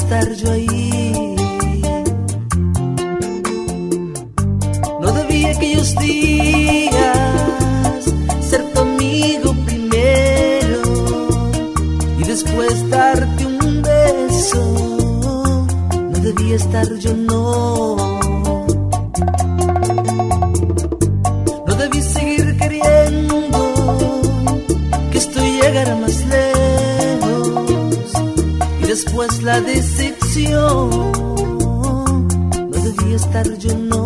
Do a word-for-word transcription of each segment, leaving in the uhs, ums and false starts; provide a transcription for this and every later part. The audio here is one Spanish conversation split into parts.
estar yo ahí. No debía aquellos días ser tu amigo primero y después darte un beso. No debía estar yo, no. No debí seguir queriendo que esto llegara más lejos y después la decepción. No debía estar yo, no.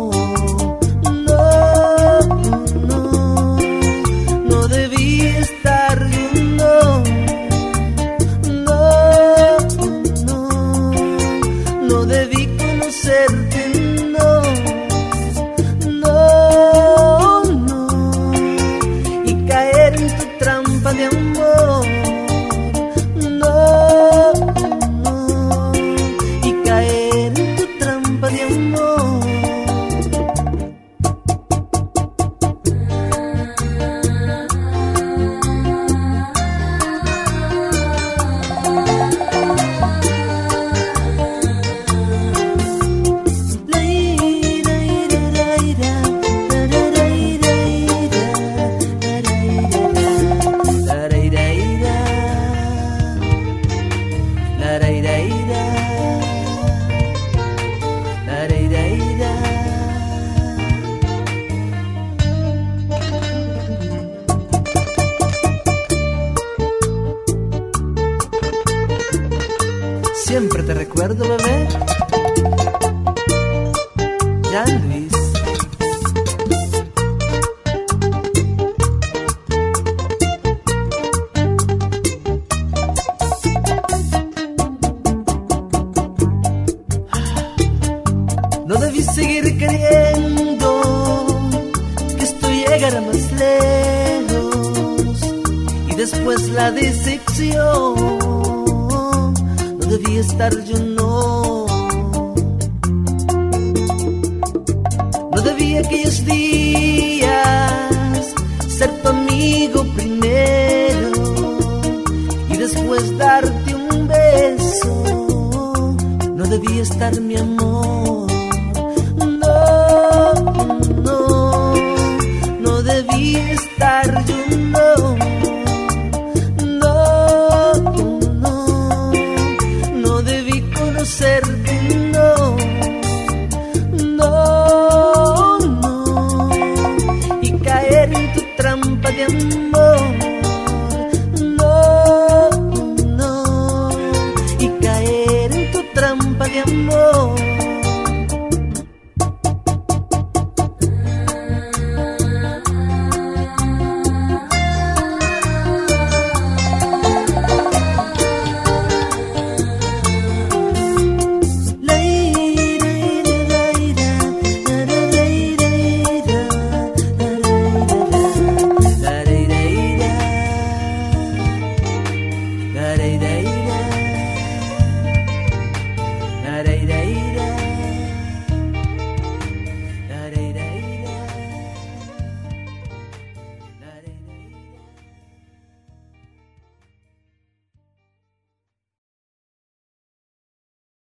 Siempre te recuerdo, bebé. Jan Luis. No debí seguir queriendo que esto llegara más lejos y después la decepción. No debía estar yo, no. No debía aquellos días ser tu amigo primero y después darte un beso. No debía estar mi amor. No, no, no debía estar yo, no. Conocerte, no, no, no, y caer en tu trampa de amor, no, no, y caer en tu trampa de amor. Day, day.